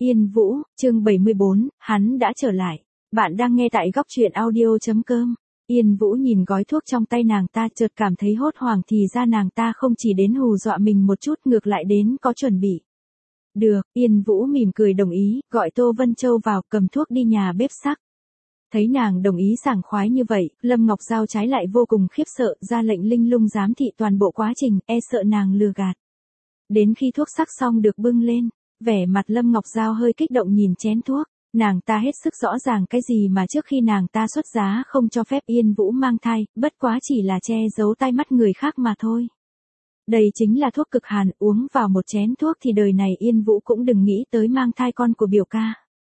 Yên Vũ, chương 74, hắn đã trở lại. Bạn đang nghe tại góc truyện audio.com. Yên Vũ nhìn gói thuốc trong tay nàng ta chợt cảm thấy hốt hoảng thì ra nàng ta không chỉ đến hù dọa mình một chút ngược lại đến có chuẩn bị. Được, Yên Vũ mỉm cười đồng ý, gọi Tô Vân Châu vào cầm thuốc đi nhà bếp sắc. Thấy nàng đồng ý sảng khoái như vậy, Lâm Ngọc Giao trái lại vô cùng khiếp sợ, ra lệnh Linh Lung giám thị toàn bộ quá trình, e sợ nàng lừa gạt. Đến khi thuốc sắc xong được bưng lên, vẻ mặt Lâm Ngọc Giao hơi kích động nhìn chén thuốc, nàng ta hết sức rõ ràng cái gì mà trước khi nàng ta xuất giá không cho phép Yên Vũ mang thai, bất quá chỉ là che giấu tai mắt người khác mà thôi. Đây chính là thuốc cực hàn, uống vào một chén thuốc thì đời này Yên Vũ cũng đừng nghĩ tới mang thai con của biểu ca.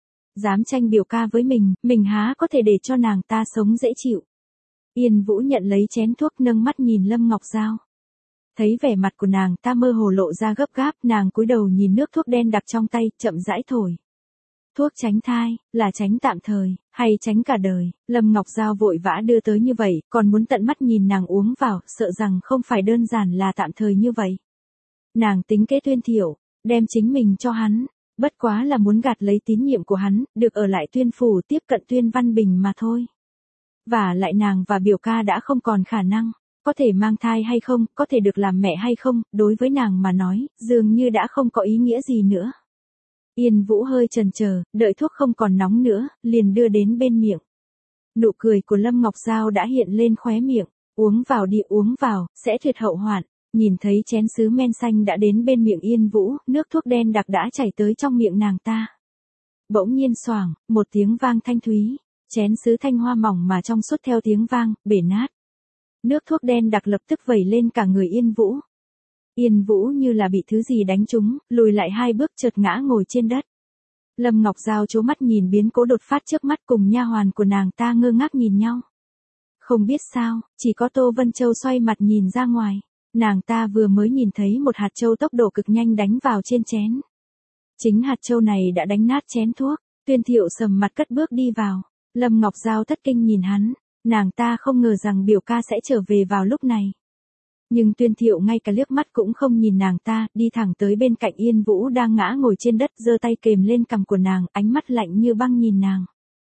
Dám tranh biểu ca với mình há có thể để cho nàng ta sống dễ chịu. Yên Vũ nhận lấy chén thuốc nâng mắt nhìn Lâm Ngọc Giao. Thấy vẻ mặt của nàng ta mơ hồ lộ ra gấp gáp, nàng cúi đầu nhìn nước thuốc đen đặc trong tay, chậm rãi thổi. Thuốc tránh thai, là tránh tạm thời, hay tránh cả đời, Lâm Ngọc Giao vội vã đưa tới như vậy, còn muốn tận mắt nhìn nàng uống vào, sợ rằng không phải đơn giản là tạm thời như vậy. Nàng tính kế Tuyên Thiệu, đem chính mình cho hắn, bất quá là muốn gạt lấy tín nhiệm của hắn, được ở lại Tuyên phủ tiếp cận Tuyên Văn Bình mà thôi. Và lại nàng và biểu ca đã không còn khả năng. Có thể mang thai hay không, có thể được làm mẹ hay không, đối với nàng mà nói, dường như đã không có ý nghĩa gì nữa. Yên Vũ hơi chần chờ, đợi thuốc không còn nóng nữa, liền đưa đến bên miệng. Nụ cười của Lâm Ngọc Giao đã hiện lên khóe miệng, uống vào đi uống vào, sẽ tuyệt hậu hoạn. Nhìn thấy chén sứ men xanh đã đến bên miệng Yên Vũ, nước thuốc đen đặc đã chảy tới trong miệng nàng ta. Bỗng nhiên xoảng, một tiếng vang thanh thúy, chén sứ thanh hoa mỏng mà trong suốt theo tiếng vang, bể nát. Nước thuốc đen đặc lập tức vẩy lên cả người Yên Vũ. Yên Vũ như là bị thứ gì đánh trúng, lùi lại 2 bước chợt ngã ngồi trên đất. Lâm Ngọc Giao trố mắt nhìn biến cố đột phát trước mắt cùng nha hoàn của nàng ta ngơ ngác nhìn nhau. Không biết sao, chỉ có Tô Vân Châu xoay mặt nhìn ra ngoài. Nàng ta vừa mới nhìn thấy một hạt châu tốc độ cực nhanh đánh vào trên chén. Chính hạt châu này đã đánh nát chén thuốc. Tuyên Thiệu sầm mặt cất bước đi vào. Lâm Ngọc Giao thất kinh nhìn hắn. Nàng ta không ngờ rằng biểu ca sẽ trở về vào lúc này. Nhưng Tuyên Thiệu ngay cả liếc mắt cũng không nhìn nàng ta, đi thẳng tới bên cạnh Yên Vũ đang ngã ngồi trên đất, giơ tay kềm lên cằm của nàng, ánh mắt lạnh như băng nhìn nàng.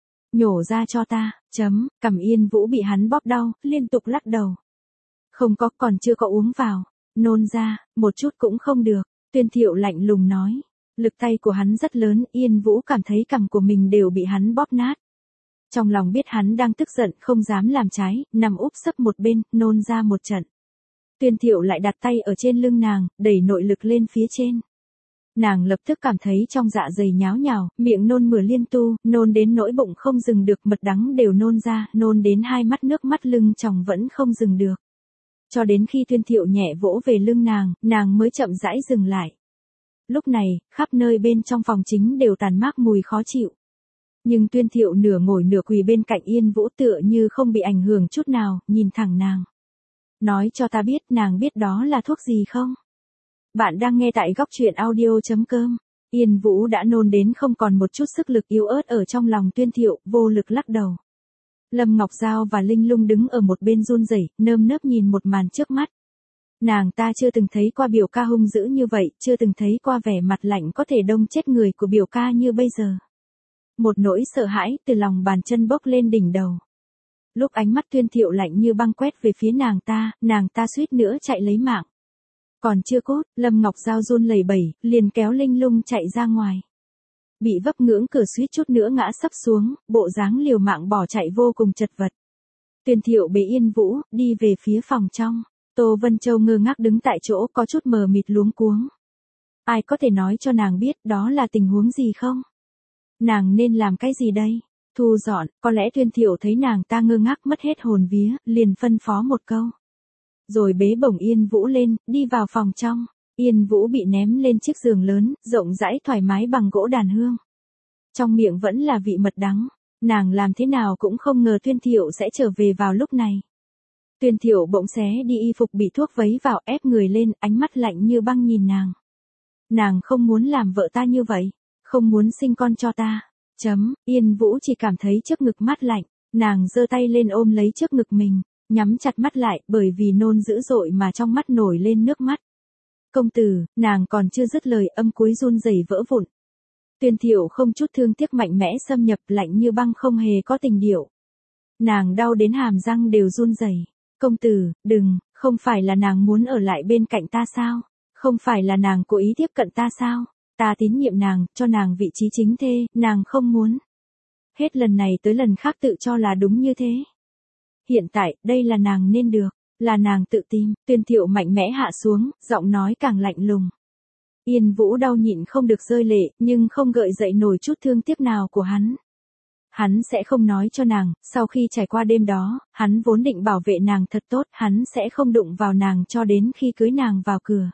Nhổ ra cho ta, cằm Yên Vũ bị hắn bóp đau, liên tục lắc đầu. Không có, còn chưa có uống vào. Nôn ra, một chút cũng không được. Tuyên Thiệu lạnh lùng nói. Lực tay của hắn rất lớn, Yên Vũ cảm thấy cằm của mình đều bị hắn bóp nát. Trong lòng biết hắn đang tức giận, không dám làm trái, nằm úp sấp một bên, nôn ra một trận. Tuyên Thiệu lại đặt tay ở trên lưng nàng, đẩy nội lực lên phía trên. Nàng lập tức cảm thấy trong dạ dày nháo nhào, miệng nôn mửa liên tu, nôn đến nỗi bụng không dừng được, mật đắng đều nôn ra, nôn đến 2 mắt nước mắt lưng tròng vẫn không dừng được. Cho đến khi Tuyên Thiệu nhẹ vỗ về lưng nàng mới chậm rãi dừng lại. Lúc này, khắp nơi bên trong phòng chính đều tàn mát mùi khó chịu. Nhưng Tuyên Thiệu nửa ngồi nửa quỳ bên cạnh Yên Vũ tựa như không bị ảnh hưởng chút nào, nhìn thẳng nàng. Nói cho ta biết nàng biết đó là thuốc gì không? Bạn đang nghe tại góc truyện audio.com. Yên Vũ đã nôn đến không còn một chút sức lực, yếu ớt ở trong lòng Tuyên Thiệu, vô lực lắc đầu. Lâm Ngọc Giao và Linh Lung đứng ở một bên run rẩy, nơm nớp nhìn một màn trước mắt. Nàng ta chưa từng thấy qua biểu ca hung dữ như vậy, chưa từng thấy qua vẻ mặt lạnh có thể đông chết người của biểu ca như bây giờ. Một nỗi sợ hãi từ lòng bàn chân bốc lên đỉnh đầu. Lúc ánh mắt Tuyên Thiệu lạnh như băng quét về phía nàng ta suýt nữa chạy lấy mạng. Còn chưa cốt, Lâm Ngọc Giao run lẩy bẩy, liền kéo Linh Lung chạy ra ngoài. Bị vấp ngưỡng cửa suýt chút nữa ngã sấp xuống, bộ dáng liều mạng bỏ chạy vô cùng chật vật. Tuyên Thiệu bế Yên Vũ, đi về phía phòng trong. Tô Vân Châu ngơ ngác đứng tại chỗ có chút mờ mịt luống cuống. Ai có thể nói cho nàng biết đó là tình huống gì không? Nàng nên làm cái gì đây? Thu dọn, có lẽ Tuyên Thiệu thấy nàng ta ngơ ngác mất hết hồn vía, liền phân phó một câu. Rồi bế bổng Yên Vũ lên, đi vào phòng trong. Yên Vũ bị ném lên chiếc giường lớn, rộng rãi thoải mái bằng gỗ đàn hương. Trong miệng vẫn là vị mật đắng, nàng làm thế nào cũng không ngờ Tuyên Thiệu sẽ trở về vào lúc này. Tuyên Thiệu bỗng xé đi y phục bị thuốc vấy vào, ép người lên, ánh mắt lạnh như băng nhìn nàng. Nàng không muốn làm vợ ta như vậy, không muốn sinh con cho ta. Yên Vũ chỉ cảm thấy trước ngực mát lạnh, nàng giơ tay lên ôm lấy trước ngực mình, nhắm chặt mắt lại bởi vì nôn dữ dội mà trong mắt nổi lên nước mắt. Công tử, nàng còn chưa dứt lời âm cuối run rẩy vỡ vụn. Tuyên Thiệu không chút thương tiếc mạnh mẽ xâm nhập, lạnh như băng, không hề có tình điệu. Nàng đau đến hàm răng đều run rẩy. Công tử, đừng, không phải là nàng muốn ở lại bên cạnh ta sao? Không phải là nàng cố ý tiếp cận ta sao? Ta tín nhiệm nàng, cho nàng vị trí chính thê, nàng không muốn. Hết lần này tới lần khác tự cho là đúng như thế. Hiện tại, đây là nàng nên được, là nàng tự tìm. Tuyên Thiệu mạnh mẽ hạ xuống, giọng nói càng lạnh lùng. Yên Vũ đau nhịn không được rơi lệ, nhưng không gợi dậy nổi chút thương tiếc nào của hắn. Hắn sẽ không nói cho nàng, sau khi trải qua đêm đó, hắn vốn định bảo vệ nàng thật tốt, hắn sẽ không đụng vào nàng cho đến khi cưới nàng vào cửa.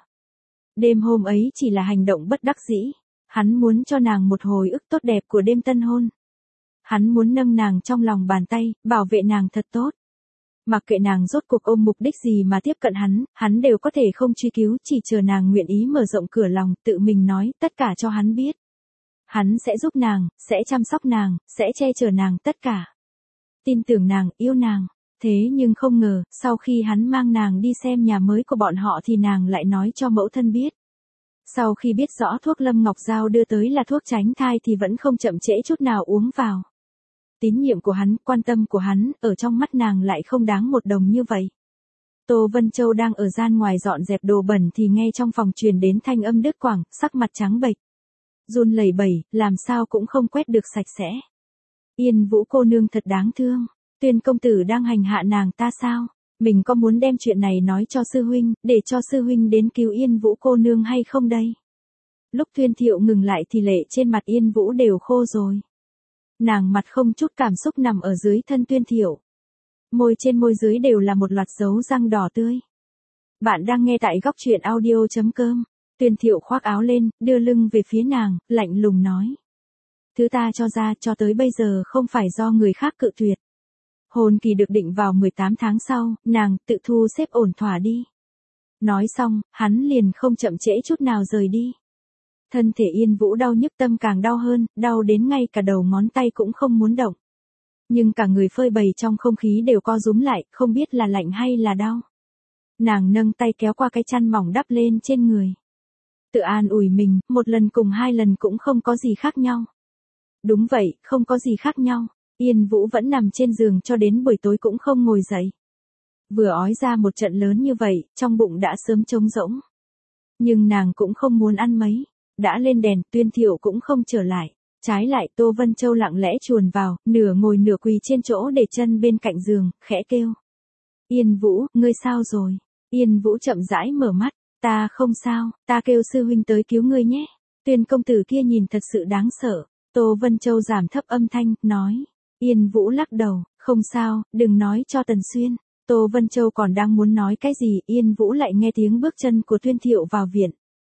Đêm hôm ấy chỉ là hành động bất đắc dĩ, hắn muốn cho nàng một hồi ức tốt đẹp của đêm tân hôn. Hắn muốn nâng nàng trong lòng bàn tay, bảo vệ nàng thật tốt. Mặc kệ nàng rốt cuộc ôm mục đích gì mà tiếp cận hắn đều có thể không truy cứu, chỉ chờ nàng nguyện ý mở rộng cửa lòng, tự mình nói tất cả cho hắn biết. Hắn sẽ giúp nàng, sẽ chăm sóc nàng, sẽ che chở nàng tất cả. Tin tưởng nàng, yêu nàng. Thế nhưng không ngờ, sau khi hắn mang nàng đi xem nhà mới của bọn họ thì nàng lại nói cho mẫu thân biết. Sau khi biết rõ thuốc Lâm Ngọc Giao đưa tới là thuốc tránh thai thì vẫn không chậm trễ chút nào uống vào. Tín nhiệm của hắn, quan tâm của hắn, ở trong mắt nàng lại không đáng một đồng như vậy. Tô Vân Châu đang ở gian ngoài dọn dẹp đồ bẩn thì nghe trong phòng truyền đến thanh âm đứt quãng, sắc mặt trắng bệch. Run lẩy bẩy, làm sao cũng không quét được sạch sẽ. Yên Vũ cô nương thật đáng thương. Tuyên công tử đang hành hạ nàng ta sao? Mình có muốn đem chuyện này nói cho sư huynh, để cho sư huynh đến cứu Yên Vũ cô nương hay không đây? Lúc Tuyên Thiệu ngừng lại thì lệ trên mặt Yên Vũ đều khô rồi. Nàng mặt không chút cảm xúc nằm ở dưới thân Tuyên Thiệu. Môi trên môi dưới đều là một loạt dấu răng đỏ tươi. Bạn đang nghe tại góc truyện audio.com. Tuyên Thiệu khoác áo lên, đưa lưng về phía nàng, lạnh lùng nói. Thứ ta cho ra cho tới bây giờ không phải do người khác cự tuyệt. Hôn kỳ được định vào 18 tháng sau, nàng tự thu xếp ổn thỏa đi. Nói xong, hắn liền không chậm trễ chút nào rời đi. Thân thể Yên Vũ đau nhức, tâm càng đau hơn, đau đến ngay cả đầu ngón tay cũng không muốn động. Nhưng cả người phơi bày trong không khí đều co rúm lại, không biết là lạnh hay là đau. Nàng nâng tay kéo qua cái chăn mỏng đắp lên trên người. Tự an ủi mình, một lần cùng hai lần cũng không có gì khác nhau. Đúng vậy, không có gì khác nhau. Yên Vũ vẫn nằm trên giường cho đến buổi tối cũng không ngồi dậy. Vừa ói ra một trận lớn như vậy, trong bụng đã sớm trống rỗng. Nhưng nàng cũng không muốn ăn mấy. Đã lên đèn, Tuyên Thiệu cũng không trở lại. Trái lại Tô Vân Châu lặng lẽ chuồn vào, nửa ngồi nửa quỳ trên chỗ để chân bên cạnh giường, khẽ kêu. Yên Vũ, ngươi sao rồi? Yên Vũ chậm rãi mở mắt. Ta không sao, ta kêu sư huynh tới cứu ngươi nhé. Tuyên công tử kia nhìn thật sự đáng sợ. Tô Vân Châu giảm thấp âm thanh, nói. Yên Vũ lắc đầu, không sao, đừng nói cho Tần Xuyên. Tô Vân Châu còn đang muốn nói cái gì, Yên Vũ lại nghe tiếng bước chân của Tuyên Thiệu vào viện.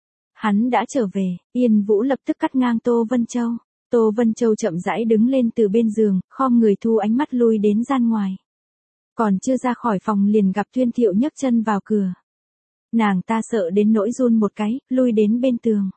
Hắn đã trở về, Yên Vũ lập tức cắt ngang Tô Vân Châu. Tô Vân Châu chậm rãi đứng lên từ bên giường, khom người thu ánh mắt lui đến gian ngoài. Còn chưa ra khỏi phòng liền gặp Tuyên Thiệu nhấc chân vào cửa. Nàng ta sợ đến nỗi run một cái, lui đến bên tường.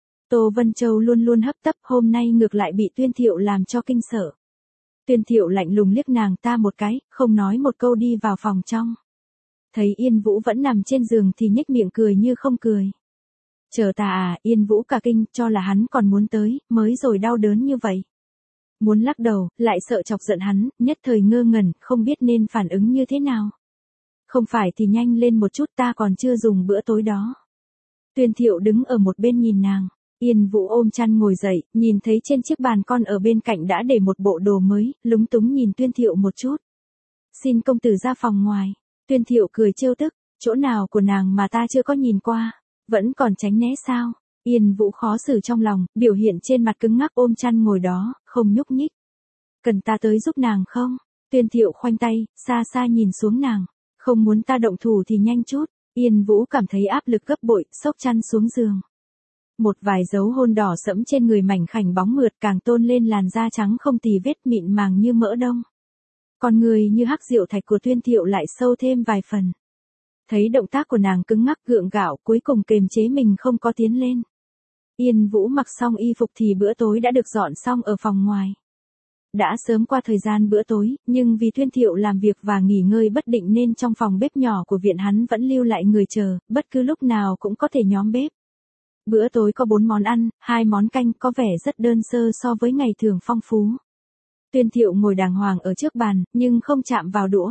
Tô Vân Châu luôn luôn hấp tấp, hôm nay ngược lại bị Tuyên Thiệu làm cho kinh sợ. Tuyên Thiệu lạnh lùng liếc nàng ta một cái, không nói một câu đi vào phòng trong. Thấy Yên Vũ vẫn nằm trên giường thì nhếch miệng cười như không cười. Chờ ta à, Yên Vũ cả kinh, cho là hắn còn muốn tới, mới rồi đau đớn như vậy. Muốn lắc đầu, lại sợ chọc giận hắn, nhất thời ngơ ngẩn, không biết nên phản ứng như thế nào. Không phải thì nhanh lên một chút, ta còn chưa dùng bữa tối đó. Tuyên Thiệu đứng ở một bên nhìn nàng. Yên Vũ ôm chăn ngồi dậy, nhìn thấy trên chiếc bàn con ở bên cạnh đã để một bộ đồ mới, lúng túng nhìn Tuyên Thiệu một chút. Xin công tử ra phòng ngoài. Tuyên Thiệu cười trêu tức, chỗ nào của nàng mà ta chưa có nhìn qua, vẫn còn tránh né sao? Yên Vũ khó xử trong lòng, biểu hiện trên mặt cứng ngắc ôm chăn ngồi đó, không nhúc nhích. Cần ta tới giúp nàng không? Tuyên Thiệu khoanh tay, xa xa nhìn xuống nàng. Không muốn ta động thủ thì nhanh chút. Yên Vũ cảm thấy áp lực gấp bội, xốc chăn xuống giường. Một vài dấu hôn đỏ sẫm trên người mảnh khảnh bóng mượt càng tôn lên làn da trắng không tì vết, mịn màng như mỡ đông. Còn người như hắc diệu thạch của Tuyên Thiệu lại sâu thêm vài phần. Thấy động tác của nàng cứng ngắc gượng gạo, cuối cùng kềm chế mình không có tiến lên. Yên Vũ mặc xong y phục thì bữa tối đã được dọn xong ở phòng ngoài. Đã sớm qua thời gian bữa tối, nhưng vì Tuyên Thiệu làm việc và nghỉ ngơi bất định nên trong phòng bếp nhỏ của viện hắn vẫn lưu lại người chờ, bất cứ lúc nào cũng có thể nhóm bếp. Bữa tối có 4 món ăn, 2 món canh, có vẻ rất đơn sơ so với ngày thường phong phú. Tuyên Thiệu ngồi đàng hoàng ở trước bàn, nhưng không chạm vào đũa.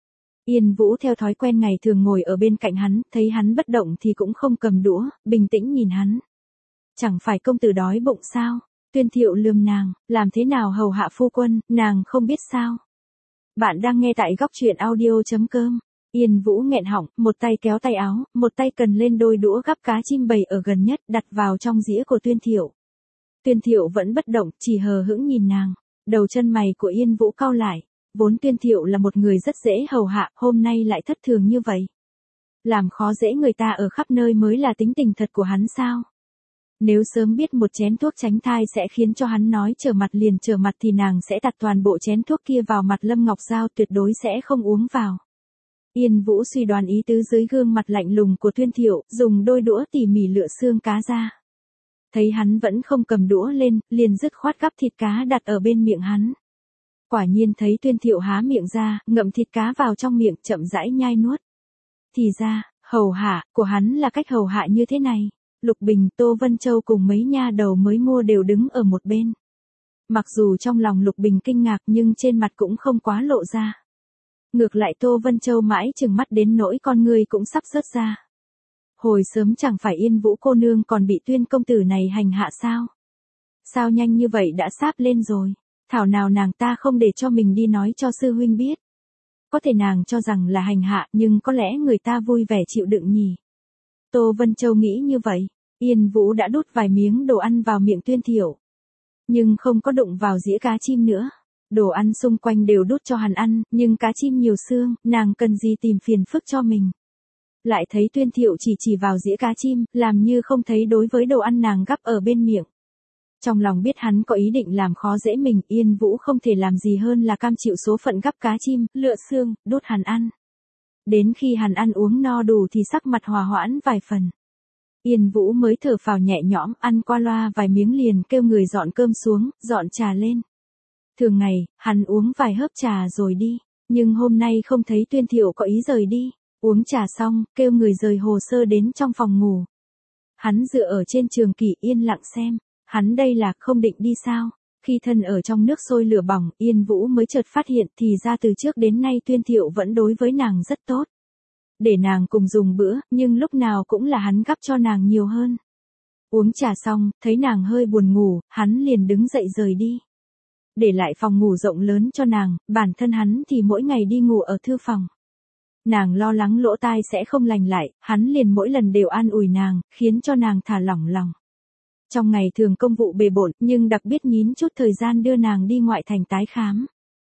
Yên Vũ theo thói quen ngày thường ngồi ở bên cạnh hắn, thấy hắn bất động thì cũng không cầm đũa, bình tĩnh nhìn hắn. Chẳng phải công tử đói bụng sao? Tuyên Thiệu lườm nàng, làm thế nào hầu hạ phu quân, nàng không biết sao? Bạn đang nghe tại góc truyện audio.com. Yên Vũ nghẹn họng, một tay kéo tay áo, một tay cần lên đôi đũa gắp cá chim bầy ở gần nhất đặt vào trong dĩa của Tuyên Thiệu. Tuyên Thiệu vẫn bất động, chỉ hờ hững nhìn nàng. Đầu chân mày của Yên Vũ cau lại. Vốn Tuyên Thiệu là một người rất dễ hầu hạ, hôm nay lại thất thường như vậy. Làm khó dễ người ta ở khắp nơi mới là tính tình thật của hắn sao? Nếu sớm biết một chén thuốc tránh thai sẽ khiến cho hắn nói trở mặt liền trở mặt thì nàng sẽ đặt toàn bộ chén thuốc kia vào mặt Lâm Ngọc Giao, tuyệt đối sẽ không uống vào. Yên Vũ suy đoán ý tứ dưới gương mặt lạnh lùng của Tuyên Thiệu, dùng đôi đũa tỉ mỉ lựa xương cá ra. Thấy hắn vẫn không cầm đũa lên, liền dứt khoát gắp thịt cá đặt ở bên miệng hắn. Quả nhiên thấy Tuyên Thiệu há miệng ra, ngậm thịt cá vào trong miệng, chậm rãi nhai nuốt. Thì ra, hầu hạ của hắn là cách hầu hạ như thế này. Lục Bình, Tô Vân Châu cùng mấy nha đầu mới mua đều đứng ở một bên. Mặc dù trong lòng Lục Bình kinh ngạc nhưng trên mặt cũng không quá lộ ra. Ngược lại Tô Vân Châu mãi chừng mắt đến nỗi con người cũng sắp rớt ra. Hồi sớm chẳng phải Yên Vũ cô nương còn bị Tuyên công tử này hành hạ sao? Sao nhanh như vậy đã sáp lên rồi? Thảo nào nàng ta không để cho mình đi nói cho sư huynh biết. Có thể nàng cho rằng là hành hạ nhưng có lẽ người ta vui vẻ chịu đựng nhỉ. Tô Vân Châu nghĩ như vậy. Yên Vũ đã đút vài miếng đồ ăn vào miệng Tuyên Thiệu. Nhưng không có đụng vào dĩa cá chim nữa. Đồ ăn xung quanh đều đút cho hắn ăn, nhưng cá chim nhiều xương, nàng cần gì tìm phiền phức cho mình. Lại thấy Tuyên Thiệu chỉ vào dĩa cá chim, làm như không thấy đối với đồ ăn nàng gắp ở bên miệng. Trong lòng biết hắn có ý định làm khó dễ mình, Yên Vũ không thể làm gì hơn là cam chịu số phận gắp cá chim, lựa xương, đút hắn ăn. Đến khi hắn ăn uống no đủ thì sắc mặt hòa hoãn vài phần. Yên Vũ mới thở phào nhẹ nhõm, ăn qua loa vài miếng liền kêu người dọn cơm xuống, dọn trà lên. Thường ngày, hắn uống vài hớp trà rồi đi, nhưng hôm nay không thấy Tuyên Thiệu có ý rời đi. Uống trà xong, kêu người rời hồ sơ đến trong phòng ngủ. Hắn dựa ở trên trường kỷ yên lặng xem, hắn đây là không định đi sao? Khi thân ở trong nước sôi lửa bỏng, Yên Vũ mới chợt phát hiện thì ra từ trước đến nay Tuyên Thiệu vẫn đối với nàng rất tốt. Để nàng cùng dùng bữa, nhưng lúc nào cũng là hắn gắp cho nàng nhiều hơn. Uống trà xong, thấy nàng hơi buồn ngủ, hắn liền đứng dậy rời đi. Để lại phòng ngủ rộng lớn cho nàng, bản thân hắn thì mỗi ngày đi ngủ ở thư phòng. Nàng lo lắng lỗ tai sẽ không lành lại, hắn liền mỗi lần đều an ủi nàng, khiến cho nàng thả lỏng lòng. Trong ngày thường công vụ bề bộn, nhưng đặc biệt nhín chút thời gian đưa nàng đi ngoại thành tái khám.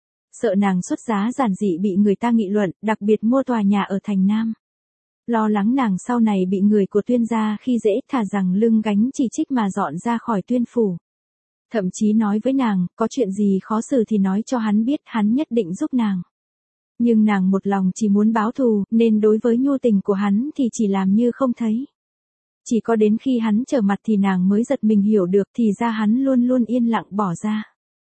Sợ nàng xuất giá giản dị bị người ta nghị luận, đặc biệt mua tòa nhà ở thành Nam. Lo lắng nàng sau này bị người của Tuyên gia khi dễ, thà rằng lưng gánh chỉ trích mà dọn ra khỏi Tuyên phủ. Thậm chí nói với nàng, có chuyện gì khó xử thì nói cho hắn biết, hắn nhất định giúp nàng. Nhưng nàng một lòng chỉ muốn báo thù, nên đối với nhu tình của hắn thì chỉ làm như không thấy. Chỉ có đến khi hắn trở mặt thì nàng mới giật mình hiểu được thì ra hắn luôn luôn yên lặng bỏ ra.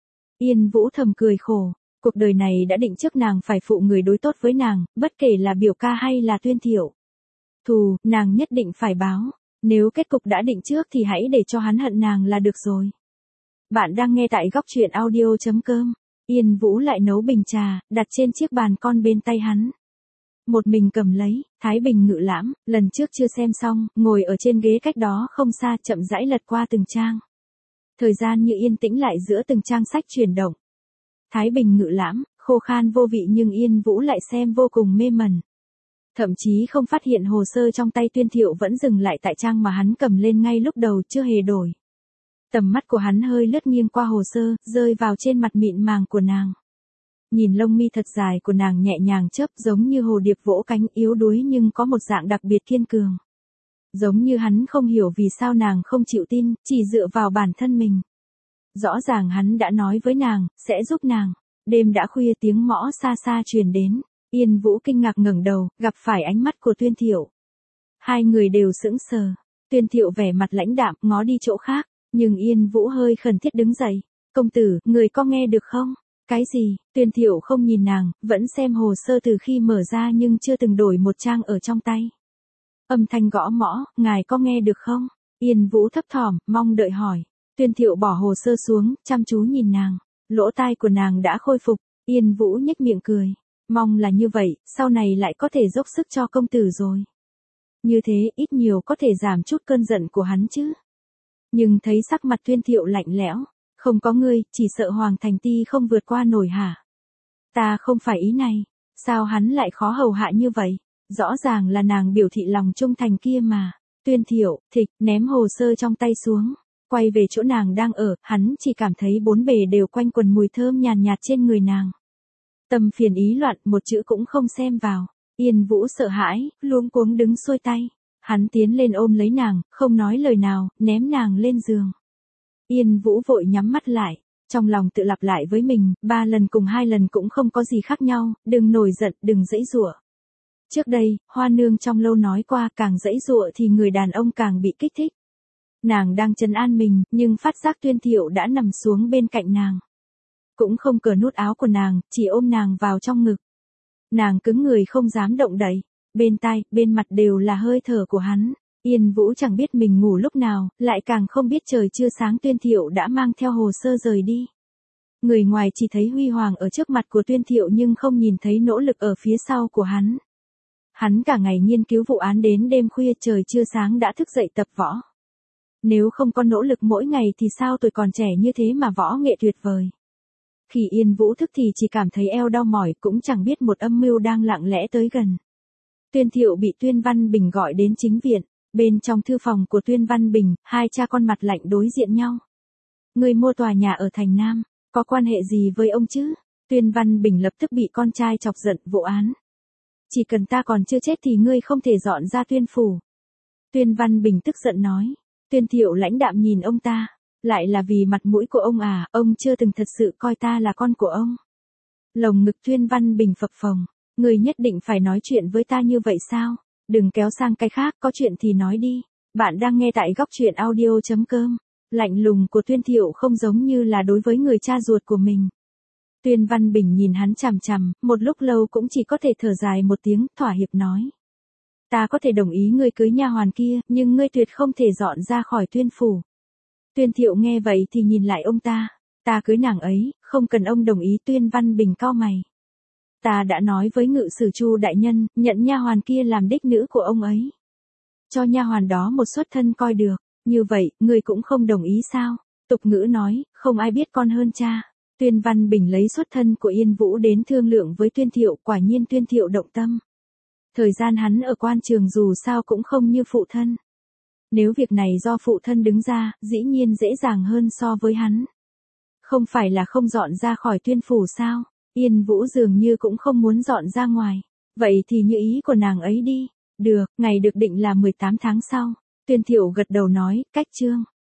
Yên Vũ thầm cười khổ, cuộc đời này đã định trước nàng phải phụ người đối tốt với nàng, bất kể là biểu ca hay là Tuyên Thiệu. Thù, nàng nhất định phải báo, nếu kết cục đã định trước thì hãy để cho hắn hận nàng là được rồi. Bạn đang nghe tại góc truyện audio.com. Yên Vũ lại nấu bình trà, đặt trên chiếc bàn con bên tay hắn. Một mình cầm lấy, Thái Bình Ngự Lãm, lần trước chưa xem xong, ngồi ở trên ghế cách đó không xa chậm rãi lật qua từng trang. Thời gian như yên tĩnh lại giữa từng trang sách chuyển động. Thái Bình Ngự Lãm, khô khan vô vị nhưng Yên Vũ lại xem vô cùng mê mẩn. Thậm chí không phát hiện hồ sơ trong tay Tuyên Thiệu vẫn dừng lại tại trang mà hắn cầm lên ngay lúc đầu chưa hề đổi. Tầm mắt của hắn hơi lướt nghiêng qua hồ sơ, rơi vào trên mặt mịn màng của nàng. Nhìn lông mi thật dài của nàng nhẹ nhàng chớp giống như hồ điệp vỗ cánh yếu đuối nhưng có một dạng đặc biệt kiên cường. Giống như hắn không hiểu vì sao nàng không chịu tin, chỉ dựa vào bản thân mình. Rõ ràng hắn đã nói với nàng, sẽ giúp nàng. Đêm đã khuya tiếng mõ xa xa truyền đến. Yên Vũ kinh ngạc ngẩng đầu, gặp phải ánh mắt của Tuyên Thiệu. Hai người đều sững sờ. Tuyên Thiệu vẻ mặt lãnh đạm, ngó đi chỗ khác. Nhưng Yên Vũ hơi khẩn thiết đứng dậy. Công tử, người có nghe được không? Cái gì? Tuyên Thiệu không nhìn nàng, vẫn xem hồ sơ từ khi mở ra nhưng chưa từng đổi một trang ở trong tay. Âm thanh gõ mõ, ngài có nghe được không? Yên Vũ thấp thỏm, mong đợi hỏi. Tuyên Thiệu bỏ hồ sơ xuống, chăm chú nhìn nàng. Lỗ tai của nàng đã khôi phục. Yên Vũ nhếch miệng cười. Mong là như vậy, sau này lại có thể dốc sức cho công tử rồi. Như thế, ít nhiều có thể giảm chút cơn giận của hắn chứ. Nhưng thấy sắc mặt Tuyên Thiệu lạnh lẽo. Không có ngươi, chỉ sợ Hoàng Thành Ti không vượt qua nổi hả? Ta không phải ý này. Sao hắn lại khó hầu hạ như vậy? Rõ ràng là nàng biểu thị lòng trung thành kia mà. Tuyên Thiệu, thịch, ném hồ sơ trong tay xuống. Quay về chỗ nàng đang ở, hắn chỉ cảm thấy bốn bề đều quanh quần mùi thơm nhàn nhạt trên người nàng. Tâm phiền ý loạn, một chữ cũng không xem vào. Yên Vũ sợ hãi, luống cuống đứng xuôi tay. Hắn tiến lên ôm lấy nàng, không nói lời nào, ném nàng lên giường. Yên Vũ vội nhắm mắt lại, trong lòng tự lặp lại với mình, 3 lần cùng 2 lần cũng không có gì khác nhau, đừng nổi giận, đừng giãy giụa. Trước đây, Hoa Nương trong lâu nói qua càng giãy giụa thì người đàn ông càng bị kích thích. Nàng đang trấn an mình, nhưng phát giác Tuyên Thiệu đã nằm xuống bên cạnh nàng. Cũng không cởi nút áo của nàng, chỉ ôm nàng vào trong ngực. Nàng cứng người không dám động đậy, bên tai, bên mặt đều là hơi thở của hắn. Yên Vũ chẳng biết mình ngủ lúc nào, lại càng không biết trời chưa sáng Tuyên Thiệu đã mang theo hồ sơ rời đi. Người ngoài chỉ thấy huy hoàng ở trước mặt của Tuyên Thiệu nhưng không nhìn thấy nỗ lực ở phía sau của hắn. Hắn cả ngày nghiên cứu vụ án đến đêm khuya trời chưa sáng đã thức dậy tập võ. Nếu không có nỗ lực mỗi ngày thì sao tuổi còn trẻ như thế mà võ nghệ tuyệt vời. Khi Yên Vũ thức thì chỉ cảm thấy eo đau mỏi, cũng chẳng biết một âm mưu đang lặng lẽ tới gần. Tuyên Thiệu bị Tuyên Văn Bình gọi đến chính viện. Bên trong thư phòng của Tuyên Văn Bình, hai cha con mặt lạnh đối diện nhau. Người mua tòa nhà ở thành Nam, có quan hệ gì với ông chứ? Tuyên Văn Bình lập tức bị con trai chọc giận, vụ án. Chỉ cần ta còn chưa chết thì ngươi không thể dọn ra Tuyên phủ. Tuyên Văn Bình tức giận nói. Tuyên Thiệu lãnh đạm nhìn ông ta. Lại là vì mặt mũi của ông à, ông chưa từng thật sự coi ta là con của ông. Lồng ngực Tuyên Văn Bình phập phồng. Ngươi nhất định phải nói chuyện với ta như vậy sao? Đừng kéo sang cái khác, có chuyện thì nói đi. Bạn đang nghe tại góc truyện audio.com. Lạnh lùng của Tuyên Thiệu không giống như là đối với người cha ruột của mình. Tuyên Văn Bình nhìn hắn chằm chằm, một lúc lâu cũng chỉ có thể thở dài một tiếng, thỏa hiệp nói. Ta có thể đồng ý ngươi cưới nha hoàn kia, nhưng ngươi tuyệt không thể dọn ra khỏi Tuyên phủ. Tuyên Thiệu nghe vậy thì nhìn lại ông ta. Ta cưới nàng ấy, không cần ông đồng ý. Tuyên Văn Bình cau mày. Ta đã nói với ngự sử Chu đại nhân, nhận nha hoàn kia làm đích nữ của ông ấy. Cho nha hoàn đó một suất thân coi được. Như vậy, ngươi cũng không đồng ý sao? Tục ngữ nói, không ai biết con hơn cha. Tuyên Văn Bình lấy suất thân của Yên Vũ đến thương lượng với Tuyên Thiệu, quả nhiên Tuyên Thiệu động tâm. Thời gian hắn ở quan trường dù sao cũng không như phụ thân. Nếu việc này do phụ thân đứng ra, dĩ nhiên dễ dàng hơn so với hắn. Không phải là không dọn ra khỏi Tuyên phủ sao? Yên Vũ dường như cũng không muốn dọn ra ngoài. Vậy thì như ý của nàng ấy đi. Được, ngày được định là 18 tháng sau. Tuyên Thiệu gật đầu nói, cách chương.